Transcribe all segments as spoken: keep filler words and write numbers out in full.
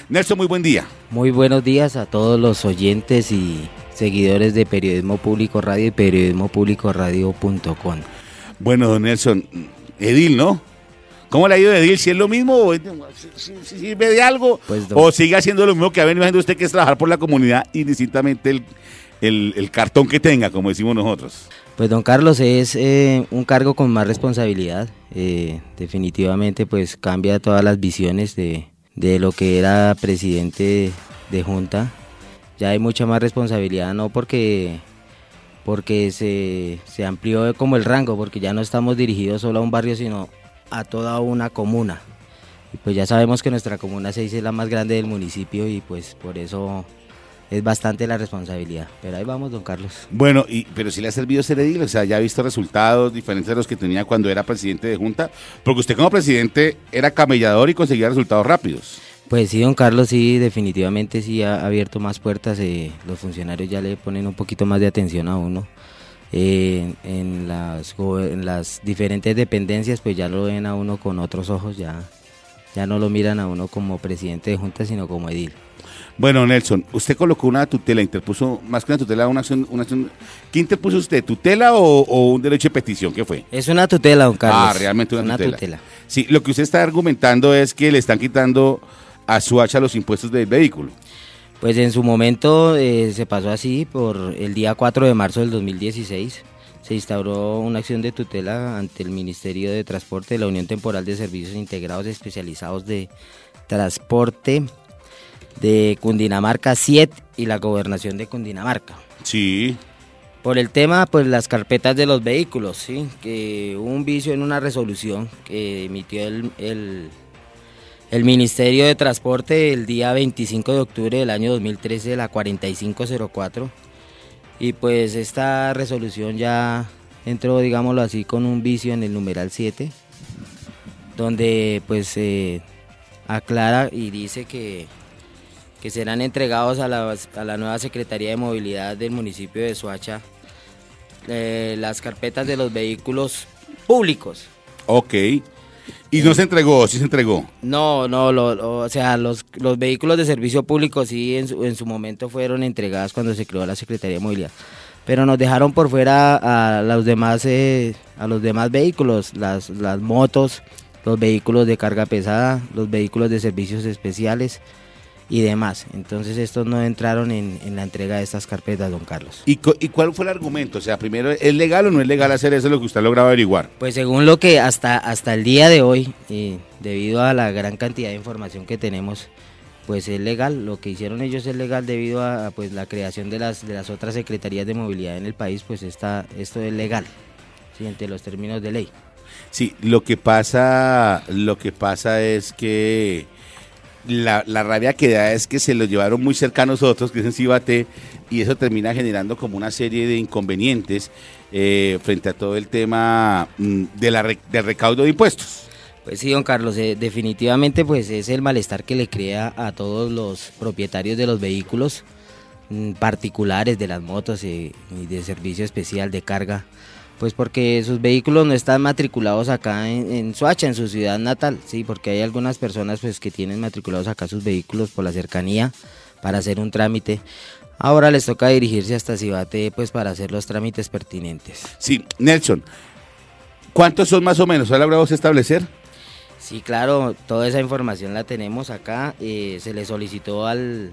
Nelson, muy buen día. Muy buenos días a todos los oyentes y seguidores de Periodismo Público Radio y periodismo público radio punto com. Bueno, don Nelson, Edil, ¿no? ¿Cómo le ha ido de Edil? ¿Si es lo mismo o si, si sirve de algo? Pues, don... ¿O sigue haciendo lo mismo que ha venido haciendo usted, que es trabajar por la comunidad indistintamente el, el, el cartón que tenga, como decimos nosotros? Pues don Carlos, es eh, un cargo con más responsabilidad. Eh, definitivamente pues cambia todas las visiones de, de lo que era presidente de, de Junta. Ya hay mucha más responsabilidad, no porque... porque se, se amplió como el rango, porque ya no estamos dirigidos solo a un barrio, sino a toda una comuna. Y pues ya sabemos que nuestra comuna seis es la más grande del municipio y pues por eso es bastante la responsabilidad. Pero ahí vamos, don Carlos. Bueno, y pero si le ha servido ser edil, o sea, ya ha visto resultados diferentes de los que tenía cuando era presidente de Junta, porque usted como presidente era camellador y conseguía resultados rápidos. Pues sí, don Carlos, sí, definitivamente sí ha abierto más puertas, eh, los funcionarios ya le ponen un poquito más de atención a uno. Eh, en, las, en las diferentes dependencias pues ya lo ven a uno con otros ojos, ya, ya no lo miran a uno como presidente de Junta, sino como edil. Bueno, Nelson, usted colocó una tutela, interpuso, más que una tutela, una acción, una acción. ¿Qué interpuso usted, tutela o, o un derecho de petición? ¿Qué fue? Es una tutela, don Carlos. Ah, realmente una, una tutela. tutela. Sí, lo que usted está argumentando es que le están quitando a Soacha los impuestos del vehículo. Pues en su momento eh, se pasó así, por el día cuatro de marzo del dos mil dieciséis se instauró una acción de tutela ante el Ministerio de Transporte de la Unión Temporal de Servicios Integrados Especializados de Transporte de Cundinamarca, S I E T, y la Gobernación de Cundinamarca. Sí. Por el tema, pues las carpetas de los vehículos, sí, que hubo un vicio en una resolución que emitió el... el El Ministerio de Transporte el día veinticinco de octubre del año dos mil trece, la cuarenta y cinco cero cuatro, y pues esta resolución ya entró, digámoslo así, con un vicio en el numeral siete, donde pues eh, aclara y dice que, que serán entregados a la, a la nueva Secretaría de Movilidad del municipio de Soacha eh, las carpetas de los vehículos públicos. Ok. ¿Y no se entregó? ¿Sí se entregó? No, no, lo, lo, o sea, los, los vehículos de servicio público sí en su, en su momento fueron entregados cuando se creó la Secretaría de Movilidad, pero nos dejaron por fuera a los demás, eh, a los demás vehículos, las, las motos, los vehículos de carga pesada, los vehículos de servicios especiales y demás. Entonces estos no entraron en, en la entrega de estas carpetas, don Carlos. ¿Y, ¿Y cuál fue el argumento? O sea, primero, ¿es legal o no es legal hacer eso, lo que usted ha logrado averiguar? Pues según lo que hasta, hasta el día de hoy, eh, debido a la gran cantidad de información que tenemos, pues es legal. Lo que hicieron ellos es legal debido a, a pues la creación de las, de las otras secretarías de movilidad en el país, pues esta, esto es legal, ¿sí? Entre los términos de ley. Sí, lo que pasa, lo que pasa es que La, la rabia que da es que se lo llevaron muy cercanos otros, que es en Cibate, y eso termina generando como una serie de inconvenientes eh, frente a todo el tema mm, de la, del recaudo de impuestos. Pues sí, don Carlos, eh, definitivamente pues es el malestar que le crea a todos los propietarios de los vehículos mm, particulares, de las motos eh, y de servicio especial de carga, pues porque sus vehículos no están matriculados acá en, en Soacha, en su ciudad natal, sí, porque hay algunas personas pues que tienen matriculados acá sus vehículos por la cercanía para hacer un trámite. Ahora les toca dirigirse hasta Cibate pues para hacer los trámites pertinentes. Sí, Nelson, ¿cuántos son más o menos? ¿Ha logrado establecer? Sí, claro, toda esa información la tenemos acá. Eh, se le solicitó al,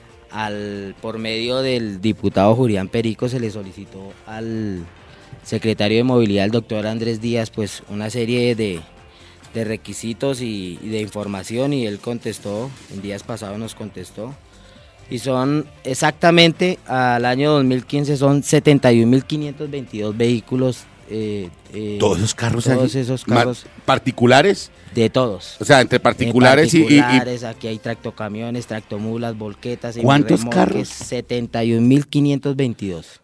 al, por medio del diputado Julián Perico, se le solicitó al secretario de Movilidad, el doctor Andrés Díaz, pues una serie de, de requisitos y, y de información, y él contestó, en días pasados nos contestó, y son exactamente al año dos mil quince son setenta y un mil quinientos veintidós vehículos. Eh, eh, ¿Todos esos carros? Todos ahí? esos carros. ¿Particulares? De todos. O sea, entre particulares, particulares y, y... Aquí hay tractocamiones, tractomulas, volquetas. ¿Cuántos carros? setenta y un mil quinientos veintidós.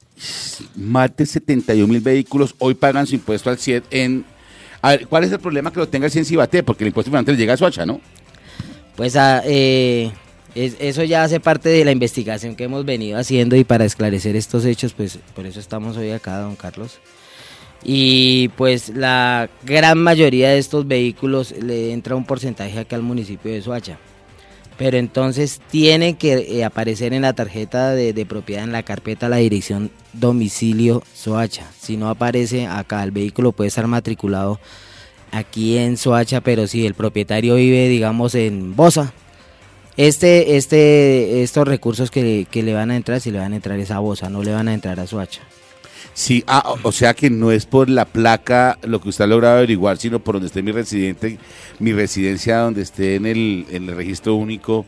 Más de setenta y un mil vehículos hoy pagan su impuesto al C I E T en... A ver, ¿cuál es el problema que lo tenga el C I E T en Cibate? Porque el impuesto financiero llega a Soacha, ¿no? Pues a, eh, es, eso ya hace parte de la investigación que hemos venido haciendo, y para esclarecer estos hechos, pues por eso estamos hoy acá, don Carlos. Y pues la gran mayoría de estos vehículos le entra un porcentaje acá al municipio de Soacha. pero entonces tiene que eh, aparecer en la tarjeta de, de propiedad, en la carpeta, la dirección domicilio Soacha. Si no aparece acá, el vehículo puede estar matriculado aquí en Soacha, pero si el propietario vive, digamos, en Bosa, este, este, estos recursos que, que le van a entrar, si le van a entrar es a Bosa, no le van a entrar a Soacha. Sí, ah, o sea que no es por la placa lo que usted ha logrado averiguar, sino por donde esté mi residente, mi residencia, donde esté en el, en el registro único,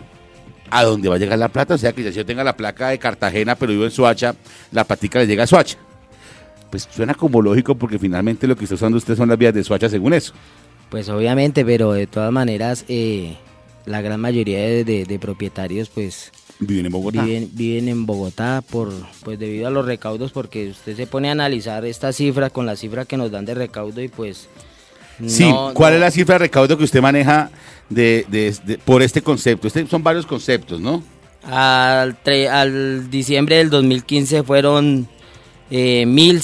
a dónde va a llegar la plata. O sea que ya si yo tenga la placa de Cartagena, pero vivo en Soacha, la platica le llega a Soacha. Pues suena como lógico, porque finalmente lo que está usando usted son las vías de Soacha, según eso. Pues obviamente, pero de todas maneras, eh, la gran mayoría de, de, de propietarios, pues... Viven en Bogotá. Viven, viven en Bogotá por, pues debido a los recaudos, porque usted se pone a analizar esta cifra con la cifra que nos dan de recaudo y pues... Sí, no, ¿cuál no. es la cifra de recaudo que usted maneja de, de, de, por este concepto? Este, son varios conceptos, ¿no? Al, tre, al diciembre del dos mil quince fueron eh, mil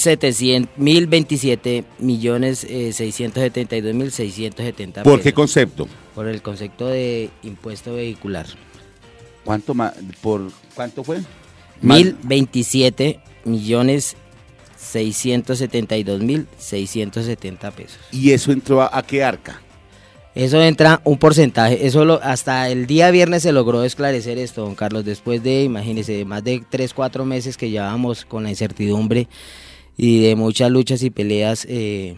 veintisiete millones eh, seiscientos setenta y dos mil seiscientos setenta ¿Por pesos. qué concepto? Por el concepto de impuesto vehicular. ¿Cuánto más? ¿Por cuánto fue? Mil veintisiete millones seiscientos setenta y dos mil seiscientos setenta pesos. ¿Y eso entró a, a qué arca? Eso entra un porcentaje, eso lo, hasta el día viernes se logró esclarecer esto, don Carlos, después de, imagínese, más de tres, cuatro meses que llevábamos con la incertidumbre y de muchas luchas y peleas, eh,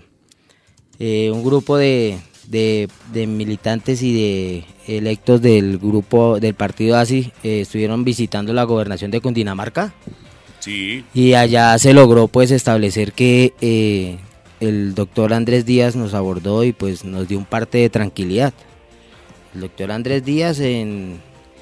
eh, un grupo de, de, de militantes y de electos del grupo del partido A S I eh, estuvieron visitando la gobernación de Cundinamarca. Sí. Y allá se logró pues establecer que eh, el doctor Andrés Díaz nos abordó y pues nos dio un parte de tranquilidad. El doctor Andrés Díaz en,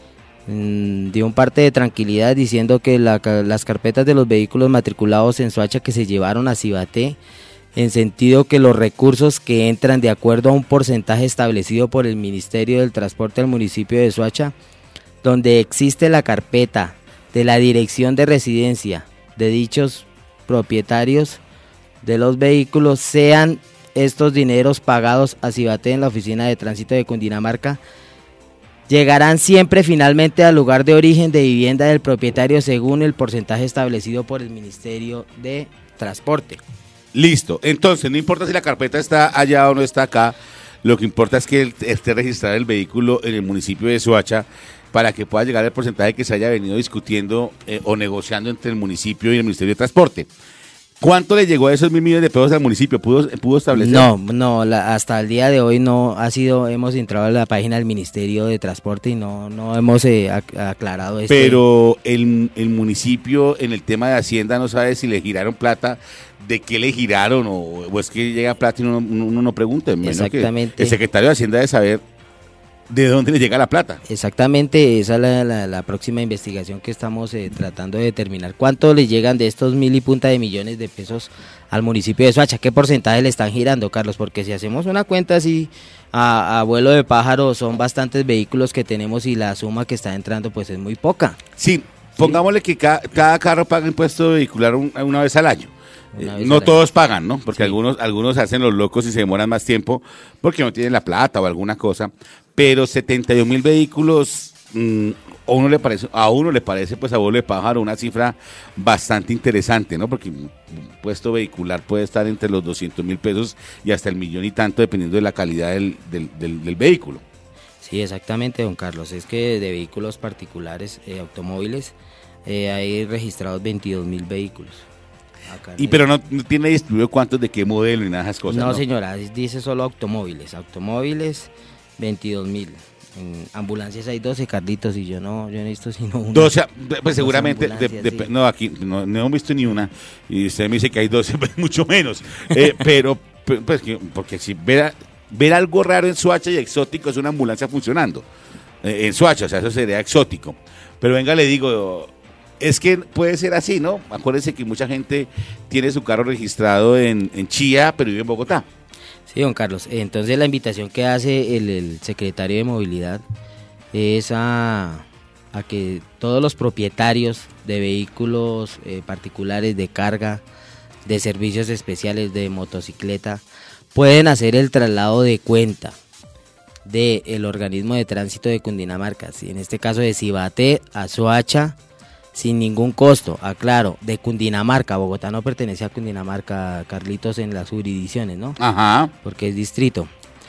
en, dio un parte de tranquilidad diciendo que la, las carpetas de los vehículos matriculados en Soacha que se llevaron a Cibaté, en sentido que los recursos que entran de acuerdo a un porcentaje establecido por el Ministerio del Transporte del municipio de Soacha, donde existe la carpeta de la dirección de residencia de dichos propietarios de los vehículos, sean estos dineros pagados a Cibaté en la oficina de tránsito de Cundinamarca, llegarán siempre finalmente al lugar de origen de vivienda del propietario según el porcentaje establecido por el Ministerio de Transporte. Listo, entonces no importa si la carpeta está allá o no está acá, lo que importa es que esté registrado el vehículo en el municipio de Soacha para que pueda llegar el porcentaje que se haya venido discutiendo eh, o negociando entre el municipio y el Ministerio de Transporte. ¿Cuánto le llegó a esos mil millones de pesos al municipio? ¿Pudo, pudo establecer? No, no, la, hasta el día de hoy no ha sido, hemos entrado a la página del Ministerio de Transporte y no, no hemos eh, aclarado esto. Pero el, el municipio en el tema de Hacienda no sabe si le giraron plata, de qué le giraron o, o es que llega plata y uno, uno, uno no pregunta. Exactamente. El secretario de Hacienda debe saber de dónde le llega la plata. Exactamente, esa es la, la, la próxima investigación que estamos eh, tratando de determinar. ¿Cuánto le llegan de estos mil y punta de millones de pesos al municipio de Soacha? ¿Qué porcentaje le están girando, Carlos? Porque si hacemos una cuenta así a, a vuelo de pájaro, son bastantes vehículos que tenemos y la suma que está entrando pues es muy poca. Sí, pongámosle que cada, cada carro paga impuesto vehicular un, una vez al año. Vez no al todos año. pagan, ¿no? Porque Sí. algunos algunos hacen los locos y se demoran más tiempo porque no tienen la plata o alguna cosa. Pero setenta y dos mil vehículos, mmm, a uno le parece, a uno le parece pues a vuelo de pájaro una cifra bastante interesante, ¿no? Porque un puesto vehicular puede estar entre los doscientos mil pesos y hasta el millón y tanto dependiendo de la calidad del, del, del, del vehículo. Sí, exactamente, don Carlos. Es que de vehículos particulares, eh, automóviles, eh, hay registrados veintidós mil vehículos. Acá Y en pero no, no tiene distribuido cuántos de qué modelo ni nada de esas cosas. No, No, señora, dice solo automóviles. Automóviles, veintidós mil. En ambulancias hay doce, Carlitos, y yo no, yo no he visto sino una. doce, pues seguramente, de, ambulancias, de, sí. no, aquí no, no hemos visto ni una, y usted me dice que hay doce, pues mucho menos, eh, pero, pues, que- porque si ver, a- ver algo raro en Soacha y exótico es una ambulancia funcionando, eh, en Soacha, o sea, eso sería exótico, pero venga, le digo, es que puede ser así, ¿no? Acuérdense que mucha gente tiene su carro registrado en, en Chía, pero vive en Bogotá. Sí, don Carlos. Entonces la invitación que hace el, el secretario de Movilidad es a, a que todos los propietarios de vehículos eh, particulares de carga, de servicios especiales de motocicleta, pueden hacer el traslado de cuenta del organismo de tránsito de Cundinamarca, ¿sí? En este caso de Cibaté a Soacha, sin ningún costo, aclaro, de Cundinamarca. Bogotá no pertenece a Cundinamarca, Carlitos, en las jurisdicciones, ¿no? Ajá. Porque es distrito.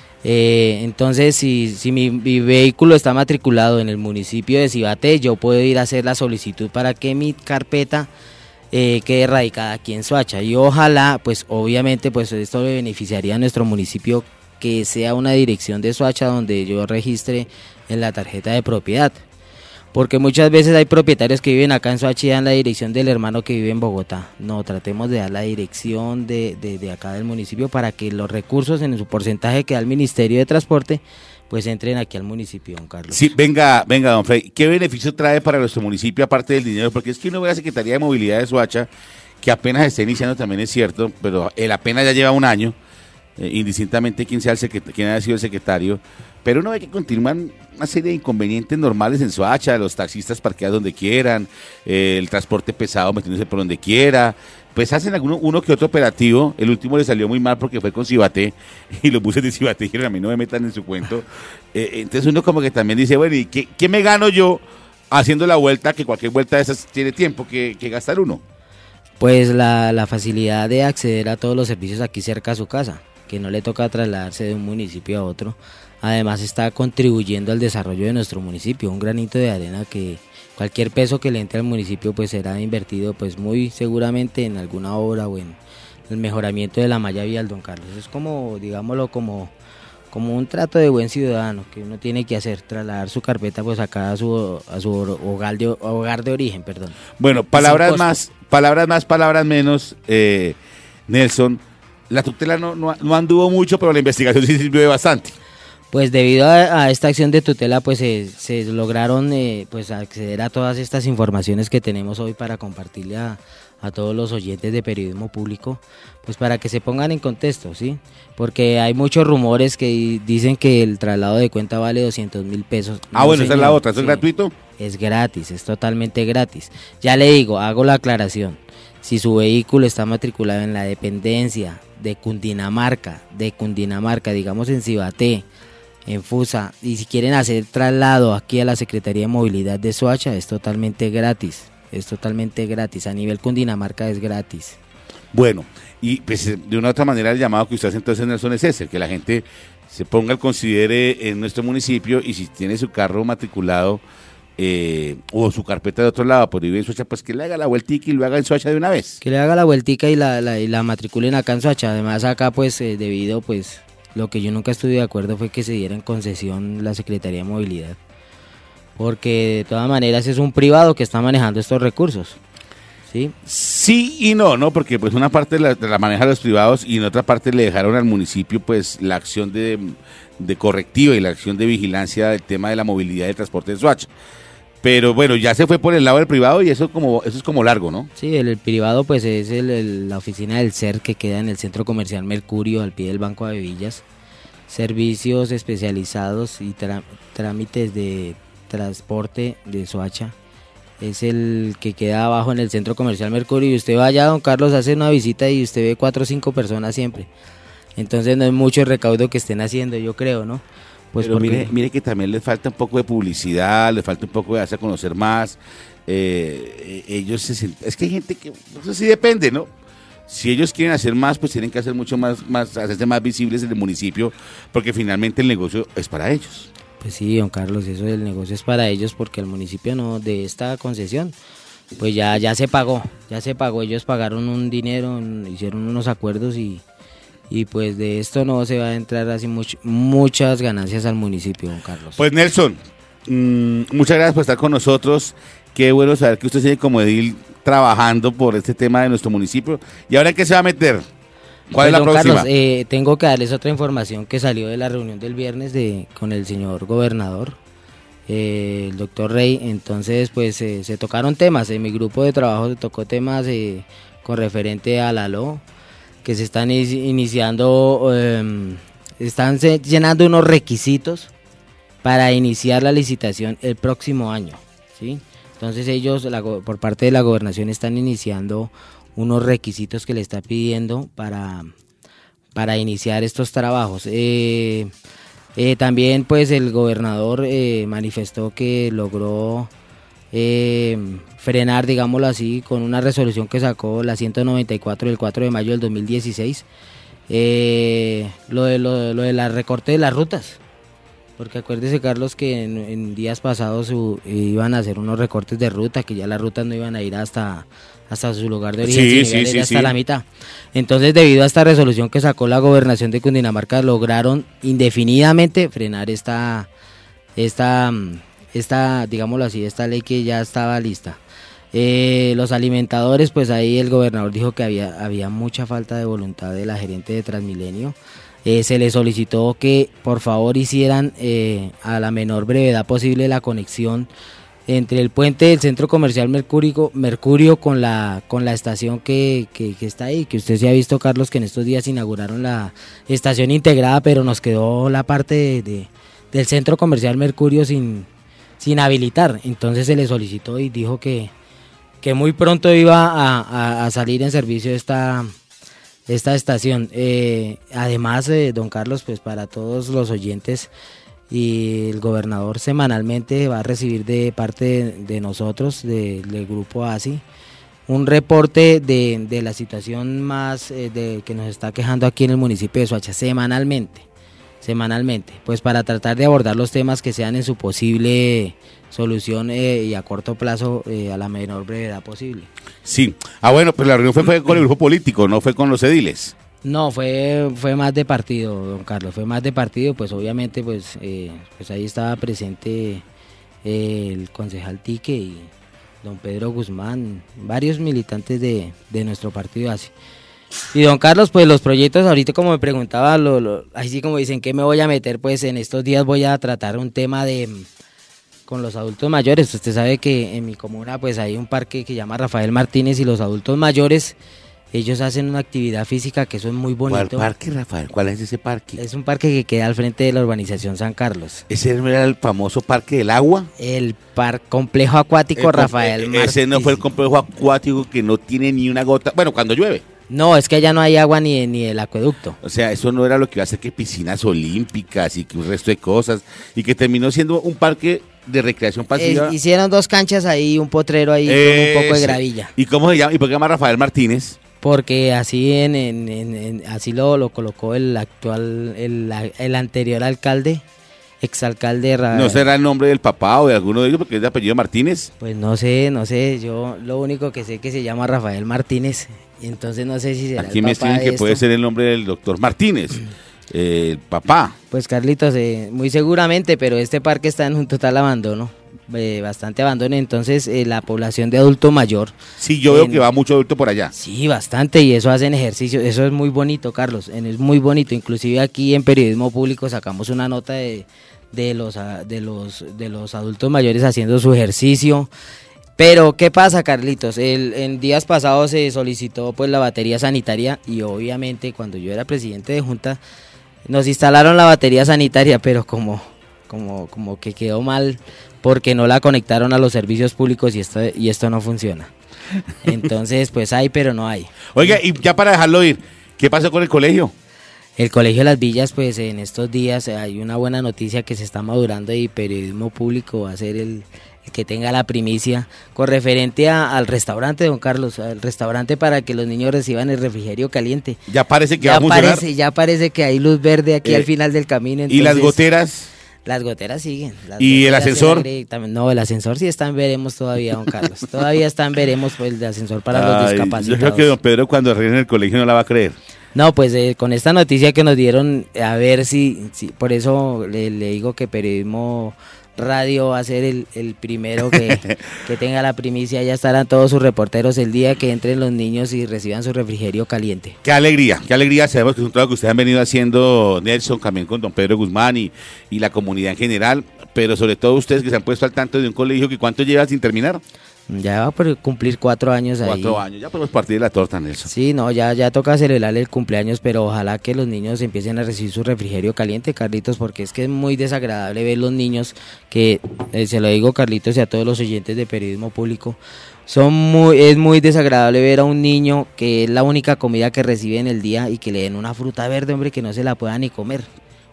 Eh, entonces, si, si mi, mi vehículo está matriculado en el municipio de Cibaté, yo puedo ir a hacer la solicitud para que mi carpeta eh, quede radicada aquí en Soacha. Y ojalá, pues obviamente, pues esto le beneficiaría a nuestro municipio, que sea una dirección de Soacha donde yo registre en la tarjeta de propiedad. Porque muchas veces hay propietarios que viven acá en Soacha y dan la dirección del hermano que vive en Bogotá. No, tratemos de dar la dirección de, de, de acá del municipio para que los recursos en su porcentaje que da el Ministerio de Transporte pues entren aquí al municipio, don Carlos. Sí, venga, venga, don Frey, ¿qué beneficio trae para nuestro municipio aparte del dinero? Porque es que uno ve a la Secretaría de Movilidad de Soacha, que apenas está iniciando, también es cierto, pero él apenas ya lleva un año, eh, indistintamente quién sea el secret- quién haya sido el secretario, pero uno ve que continúan una serie de inconvenientes normales en Soacha, los taxistas parqueados donde quieran, eh, el transporte pesado metiéndose por donde quiera, pues hacen alguno, uno que otro operativo. El último le salió muy mal porque fue con Cibaté y los buses de Cibaté dijeron a mí no me metan en su cuento. Eh, entonces uno como que también dice, bueno, ¿y qué, qué me gano yo haciendo la vuelta, que cualquier vuelta de esas tiene tiempo que, que gastar uno? Pues la, la facilidad de acceder a todos los servicios aquí cerca a su casa, que no le toca trasladarse de un municipio a otro. Además está contribuyendo al desarrollo de nuestro municipio, un granito de arena que cualquier peso que le entre al municipio pues será invertido pues muy seguramente en alguna obra o en el mejoramiento de la malla vial, don Carlos. Es como, digámoslo, como, como un trato de buen ciudadano que uno tiene que hacer, trasladar su carpeta pues acá a su, a su hogar, de, hogar de origen, perdón. Bueno, palabras más, palabras más, palabras menos, eh, Nelson, la tutela no, no, no anduvo mucho, pero la investigación sí sirvió de bastante. Pues debido a, a esta acción de tutela pues se, se lograron eh, pues acceder a todas estas informaciones que tenemos hoy para compartirle a, a todos los oyentes de periodismo público, pues para que se pongan en contexto, ¿sí? Porque hay muchos rumores que dicen que el traslado de cuenta vale doscientos mil pesos. Ah, no, bueno, señor, esa es la otra, ¿eso sí, es gratuito? Es gratis, es totalmente gratis. Ya le digo, hago la aclaración, si su vehículo está matriculado en la dependencia de Cundinamarca, de Cundinamarca, digamos en Cibaté, en Fusa, y si quieren hacer traslado aquí a la Secretaría de Movilidad de Soacha, es totalmente gratis, es totalmente gratis, a nivel Cundinamarca es gratis. Bueno, y pues de una u otra manera el llamado que usted hace entonces, Nelson, es ese, que la gente se ponga al considere en nuestro municipio y si tiene su carro matriculado eh, o su carpeta de otro lado, por vive en Soacha, pues que le haga la vueltica y lo haga en Soacha de una vez. Que le haga la vueltica y la, la, y la matriculen acá en Soacha, además acá pues eh, debido pues... Lo que yo nunca estuve de acuerdo fue que se diera en concesión la Secretaría de Movilidad, porque de todas maneras es un privado que está manejando estos recursos, ¿sí? Sí y no, ¿no? Porque pues una parte la, la manejan los privados y en otra parte le dejaron al municipio pues la acción de, de correctivo y la acción de vigilancia del tema de la movilidad y el transporte de Soacha. Pero bueno, ya se fue por el lado del privado y eso como eso es como largo, ¿no? Sí, el, el privado pues es el, el, la oficina del C E R que queda en el Centro Comercial Mercurio, al pie del Banco de Villas. Servicios especializados y trámites de transporte de Soacha. Es el que queda abajo en el Centro Comercial Mercurio y usted va allá, don Carlos, hace una visita y usted ve cuatro o cinco personas siempre. Entonces no es mucho el recaudo que estén haciendo, yo creo, ¿no? Pues Pero porque... mire, mire que también les falta un poco de publicidad, les falta un poco de darse a conocer más. Eh, ellos se, es que hay gente que, eso sí depende, ¿no? Si ellos quieren hacer más, pues tienen que hacer mucho más, más, hacerse más visibles en el municipio, porque finalmente el negocio es para ellos. Pues sí, don Carlos, eso del negocio es para ellos, porque el municipio no, de esta concesión, pues ya, ya se pagó, ya se pagó, ellos pagaron un dinero, hicieron unos acuerdos y... Y pues de esto no se va a entrar así much, muchas ganancias al municipio, don Carlos. Pues Nelson, mmm, muchas gracias por estar con nosotros. Qué bueno saber que usted sigue como edil trabajando por este tema de nuestro municipio. ¿Y ahora en qué se va a meter? ¿Cuál pues, es la don próxima? Carlos, eh, tengo que darles otra información que salió de la reunión del viernes de con el señor gobernador, eh, el doctor Rey. Entonces pues eh, se tocaron temas, en mi grupo de trabajo se tocó temas eh, con referente a la L O, que se están iniciando, eh, están llenando unos requisitos para iniciar la licitación el próximo año, ¿sí? Entonces ellos, la, por parte de la gobernación, están iniciando unos requisitos que le está pidiendo para, para iniciar estos trabajos. Eh, Eh, también pues el gobernador eh, manifestó que logró eh, frenar, digámoslo así, con una resolución que sacó la ciento noventa y cuatro del cuatro de mayo del dos mil dieciséis, eh, lo, de, lo, lo de la recorte de las rutas. Porque acuérdese, Carlos, que en, en días pasados uh, iban a hacer unos recortes de ruta, que ya las rutas no iban a ir hasta, hasta su lugar de origen, sí, sino sí, sí, hasta sí. la mitad. Entonces, debido a esta resolución que sacó la gobernación de Cundinamarca, lograron indefinidamente frenar esta, esta, esta, digámoslo así, esta ley que ya estaba lista. Eh, los alimentadores, pues ahí el gobernador dijo que había, había mucha falta de voluntad de la gerente de Transmilenio. Eh, se les solicitó que por favor hicieran eh, a la menor brevedad posible la conexión entre el puente del centro comercial Mercurio, Mercurio con la con la estación que, que, que está ahí, que usted se ha visto, Carlos, que en estos días inauguraron la estación integrada, pero nos quedó la parte de, de, del centro comercial Mercurio sin, sin habilitar. Entonces se le solicitó y dijo que, que muy pronto iba a, a, a salir en servicio esta esta estación. Eh, además, eh, don Carlos, pues para todos los oyentes, y el gobernador semanalmente va a recibir de parte de, de nosotros, de, del grupo A S I, un reporte de, de la situación más eh, de, que nos está quejando aquí en el municipio de Soacha, semanalmente, semanalmente, pues para tratar de abordar los temas que sean en su posible solución eh, y a corto plazo eh, a la menor brevedad posible. Sí. Ah, bueno, pues la reunión fue, fue con el grupo político, no fue con los ediles. No, fue fue más de partido, don Carlos, fue más de partido, pues obviamente pues eh, pues ahí estaba presente eh, el concejal Tique y don Pedro Guzmán, varios militantes de, de nuestro partido así. Y don Carlos, pues los proyectos, ahorita como me preguntaba, lo, lo, así como dicen, ¿qué me voy a meter? Pues en estos días voy a tratar un tema de con los adultos mayores. Usted sabe que en mi comuna pues hay un parque que se llama Rafael Martínez y los adultos mayores, ellos hacen una actividad física que eso es muy bonito. ¿Cuál parque, Rafael? ¿Cuál es ese parque? Es un parque que queda al frente de la urbanización San Carlos. ¿Ese no era el famoso Parque del Agua? El par complejo acuático El, Rafael eh, Martínez. Ese no fue el complejo acuático que no tiene ni una gota, bueno, cuando llueve. No, es que allá no hay agua ni, ni el acueducto. O sea, eso no era lo que iba a hacer que piscinas olímpicas y que un resto de cosas, y que terminó siendo un parque de recreación pasiva. Eh, hicieron dos canchas ahí, un potrero ahí Ese. con un poco de gravilla. ¿Y cómo se llama? ¿Y por qué se llama Rafael Martínez? Porque así en, en, en, en así lo, lo colocó el actual, el, el anterior alcalde, exalcalde. Ra ¿No será el nombre del papá o de alguno de ellos porque es de apellido Martínez? Pues no sé, no sé, yo lo único que sé es que se llama Rafael Martínez, entonces no sé si será Aquí el me papá escriben de que esto. puede ser el nombre del doctor Martínez, eh, el papá. Pues Carlitos, eh, muy seguramente, pero este parque está en un total abandono, eh, bastante abandono, entonces eh, la población de adulto mayor. Sí, yo veo en, que va mucho adulto por allá. Sí, bastante, y eso hacen ejercicio, eso es muy bonito, Carlos, es muy bonito, inclusive aquí en Periodismo Público sacamos una nota de, de, los, de, los, de los adultos mayores haciendo su ejercicio. Pero, ¿qué pasa, Carlitos? El, en días pasados se solicitó pues la batería sanitaria y obviamente cuando yo era presidente de Junta nos instalaron la batería sanitaria, pero como, como, como que quedó mal porque no la conectaron a los servicios públicos y esto, y esto no funciona. Entonces, pues hay, pero no hay. Oiga, y ya para dejarlo ir, ¿qué pasó con el colegio? El Colegio de las Villas, pues en estos días hay una buena noticia que se está madurando y Periodismo Público va a ser el, el que tenga la primicia con referente a, al restaurante, don Carlos, al restaurante para que los niños reciban el refrigerio caliente. Ya parece que ya va a funcionar. Parece, ya parece que hay luz verde aquí eh, al final del camino. Entonces, ¿y las goteras? Las goteras siguen. Las ¿Y goteras el ascensor? También, no, el ascensor sí está en veremos todavía, don Carlos. Todavía está en veremos pues, el ascensor para Ay, los discapacitados. Yo creo que don Pedro cuando regrese en el colegio no la va a creer. No, pues eh, con esta noticia que nos dieron, a ver si, si por eso le, le digo que Periodismo Radio va a ser el, el primero que, que tenga la primicia. Ya estarán todos sus reporteros el día que entren los niños y reciban su refrigerio caliente. Qué alegría, qué alegría. Sabemos que es un trabajo que ustedes han venido haciendo, Nelson, también con don Pedro Guzmán y, y la comunidad en general, pero sobre todo ustedes que se han puesto al tanto de un colegio que ¿cuánto lleva sin terminar? Ya va por cumplir cuatro años ahí. Cuatro años, ya podemos partir de la torta, Nelson. Sí, no, ya, ya toca celebrarle el cumpleaños, pero ojalá que los niños empiecen a recibir su refrigerio caliente, Carlitos, porque es que es muy desagradable ver los niños que, eh, se lo digo, Carlitos, y a todos los oyentes de Periodismo Público, son muy, es muy desagradable ver a un niño que es la única comida que recibe en el día y que le den una fruta verde, hombre, que no se la pueda ni comer.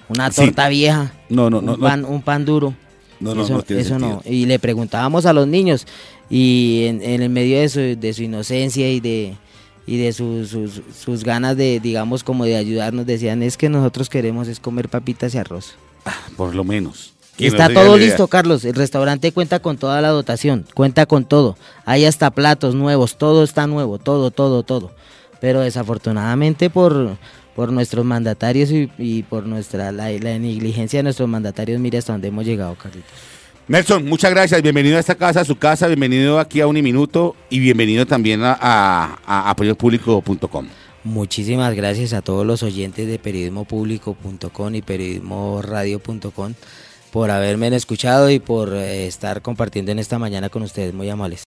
una Sí. torta vieja, No, no, un, no, no. pan, un pan duro. No, no, eso no tiene eso no. sentido. Y le preguntábamos a los niños y en, en el medio de su, de su inocencia y de y de sus, sus, sus ganas de, digamos, como de ayudarnos, decían, es que nosotros queremos es comer papitas y arroz. Por lo menos. Y Que está no se todo hagan listo, idea. Carlos. El restaurante cuenta con toda la dotación, cuenta con todo. Hay hasta platos nuevos, todo está nuevo, todo, todo, todo. Pero desafortunadamente por, por nuestros mandatarios y, y por nuestra la, la negligencia de nuestros mandatarios, mire hasta dónde hemos llegado, Carlitos. Nelson, muchas gracias. Bienvenido a esta casa, a su casa. Bienvenido aquí a Uniminuto y bienvenido también a, a, a apoyo público punto com. Muchísimas gracias a todos los oyentes de periodismo público punto com y periodismo radio punto com por haberme escuchado y por eh, estar compartiendo en esta mañana con ustedes. Muy amables.